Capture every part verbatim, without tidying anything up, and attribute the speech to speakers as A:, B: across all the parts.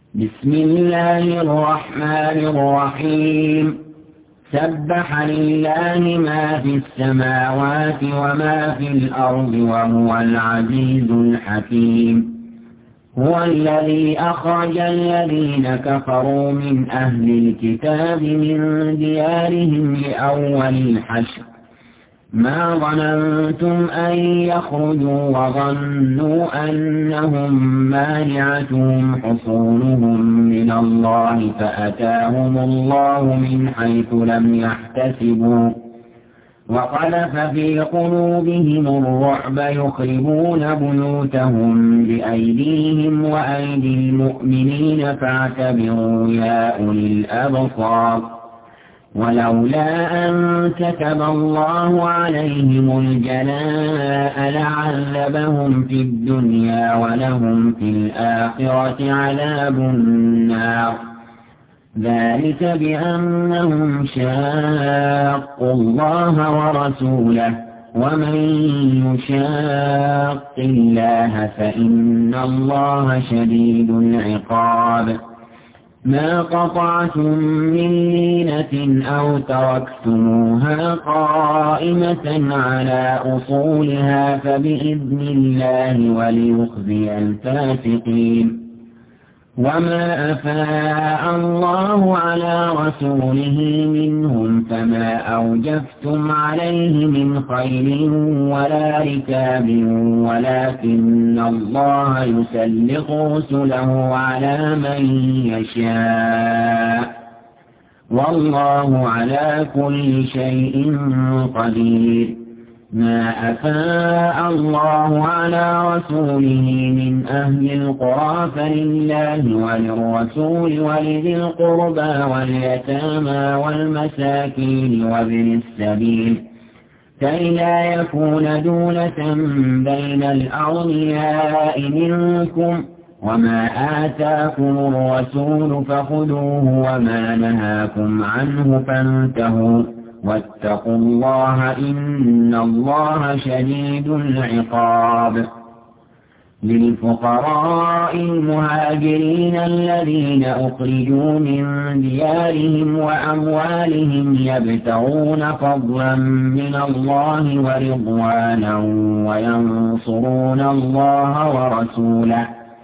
A: بسم الله الرحمن الرحيم. سبح لله ما في السماوات وما في الأرض وهو العزيز الحكيم. هو الذي أخرج الذين كفروا من أهل الكتاب من ديارهم لأول الحشر ما ظننتم أن يخرجوا وظنوا أنهم مانعتهم حصونهم من الله فأتاهم الله من حيث لم يحتسبوا وقذف في قلوبهم الرعب يخربون بيوتهم بأيديهم وأيدي المؤمنين فاعتبروا يا أولي الأبصار. ولولا أن كتب الله عليهم الجلاء لعذبهم في الدنيا ولهم في الآخرة عذاب النار. ذلك بأنهم شاقوا الله ورسوله ومن يشاق الله فإن الله شديد العقاب. ما قطعتم من لينة أو تركتموها قائمة على أصولها فبإذن الله وليخزي الفاسقين. وما أفاء الله على رسوله منهم فما أوجفتم عليه من خيل ولا ركاب ولكن الله يسلط رسله على من يشاء والله على كل شيء قدير. ما أفاء الله على رسوله من أهل القرى فلله وللرسول ولذي القربى واليتامى والمساكين وابن السبيل كي لا يكون دولة بين الأغنياء منكم. وما آتاكم الرسول فخذوه وما نهاكم عنه فانتهوا واتقوا الله إن الله شديد العقاب. للفقراء المهاجرين الذين أخرجوا من ديارهم وأموالهم يبتغون فضلا من الله ورضوانا وينصرون الله ورسوله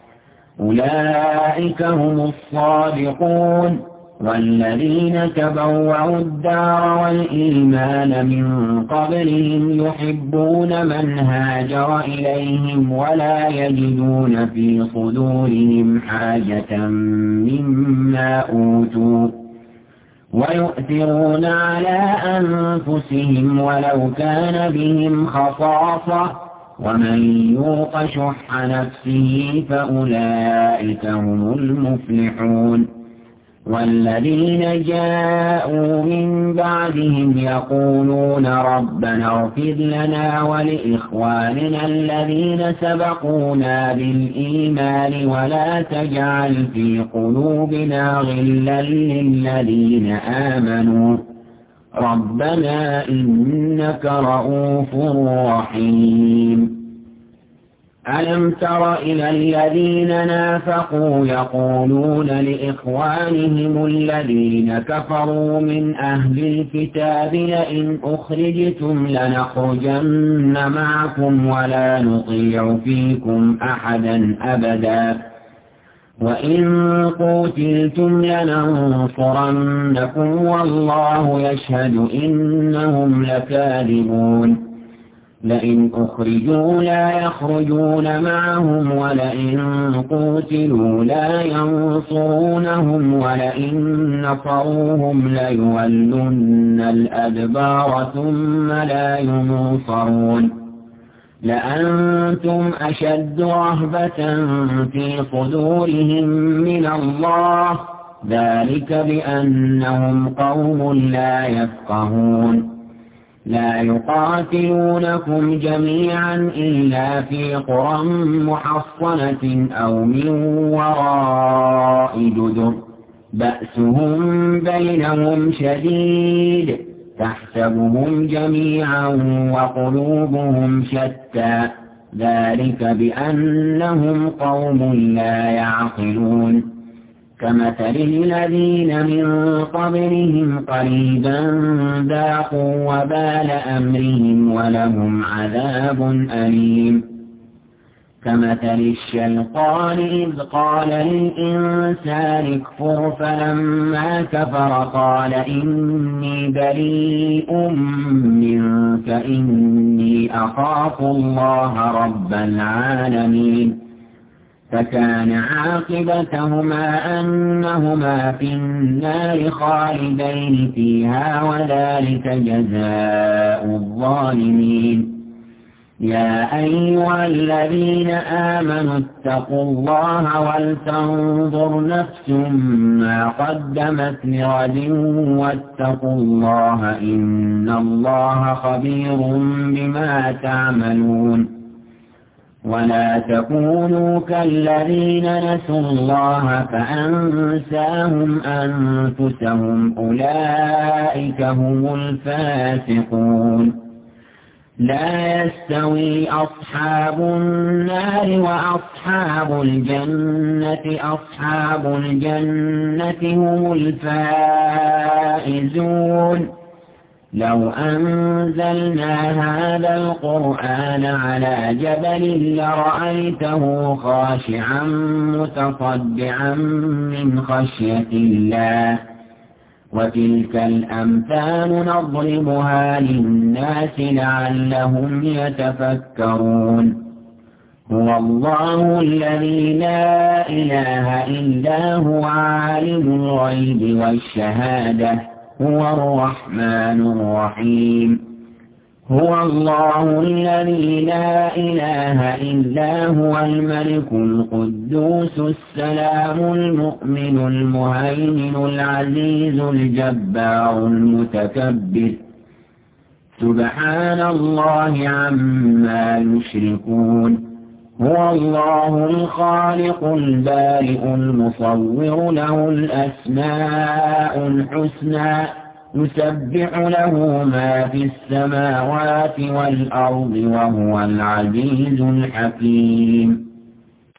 A: أولئك هم الصادقون. والذين تبوأوا الدار والإيمان من قبلهم يحبون من هاجر إليهم ولا يجدون في صدورهم حاجة مما أوتوا ويؤثرون على أنفسهم ولو كان بهم خصاصة ومن يوق شح نفسه فأولئك هم المفلحون. والذين جاءوا من بعدهم يقولون ربنا اغفر لنا ولإخواننا الذين سبقونا بالإيمان ولا تجعل في قلوبنا غلا للذين آمنوا ربنا إنك رؤوف رحيم. ألم تر إلى الذين نافقوا يقولون لإخوانهم الذين كفروا من أهل الكتاب لئن أخرجتم لنخرجن معكم ولا نطيع فيكم أحدا أبدا وإن قتلتم لننصرنكم والله يشهد إنهم لكاذبون. لئن أخرجوا لا يخرجون معهم ولئن قتلوا لا ينصرونهم ولئن نصروهم ليولن الأدبار ثم لا ينصرون. لأنتم أشد رهبة في صدورهم من الله ذلك بأنهم قوم لا يفقهون. لا يقاتلونكم جميعا إلا في قرى محصنة أو من وراء جدر بأسهم بينهم شديد تحسبهم جميعا وقلوبهم شتى ذلك بأنهم قوم لا يعقلون. كمثل الذين من قبلهم قريبا ذاقوا وبال أمرهم ولهم عذاب أليم. كمثل الشيطان إذ قال للإنسان اكفر فلما كفر قال إني بريء منك إني أخاف الله رب العالمين. فكان عاقبتهما أنهما في النار خالدين فيها وذلك جزاء الظالمين. يا أيها الذين آمنوا اتقوا الله ولتنظر نفس ما قدمت لغد واتقوا الله إن الله خبير بما تعملون. ولا تكونوا كالذين نسوا الله فأنساهم أنفسهم أولئك هم الفاسقون. لا يستوي أصحاب النار وأصحاب الجنة أصحاب الجنة هم الفائزون. لو أنزلنا هذا القرآن على جبل لرأيته خاشعا متصدعا من خشية الله. وتلك الأمثال نضربها للناس لعلهم يتفكرون. هو الله الذي لا إله إلا هو عالم الغيب والشهادة هو الرحمن الرحيم. هو الله الذي لا إله إلا هو الملك القدوس السلام المؤمن المهيمن العزيز الجبار المتكبر. سبحان الله عما يشركون. هو الله الخالق البارئ المصور له الأسماء الحسنى يسبح له ما في السماوات والأرض وهو العزيز الحكيم.